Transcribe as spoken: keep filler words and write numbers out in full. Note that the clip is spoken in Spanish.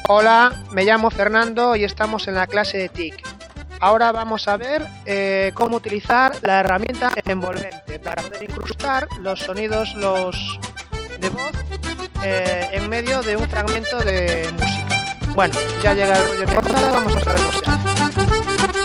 Hola, me llamo Fernando y estamos en la clase de T I C. Ahora vamos a ver eh, cómo utilizar la herramienta envolvente para poder incrustar los sonidos los de voz eh, en medio de un fragmento de música. Bueno, ya llega el rollo de portada, vamos a saber cómo se hace.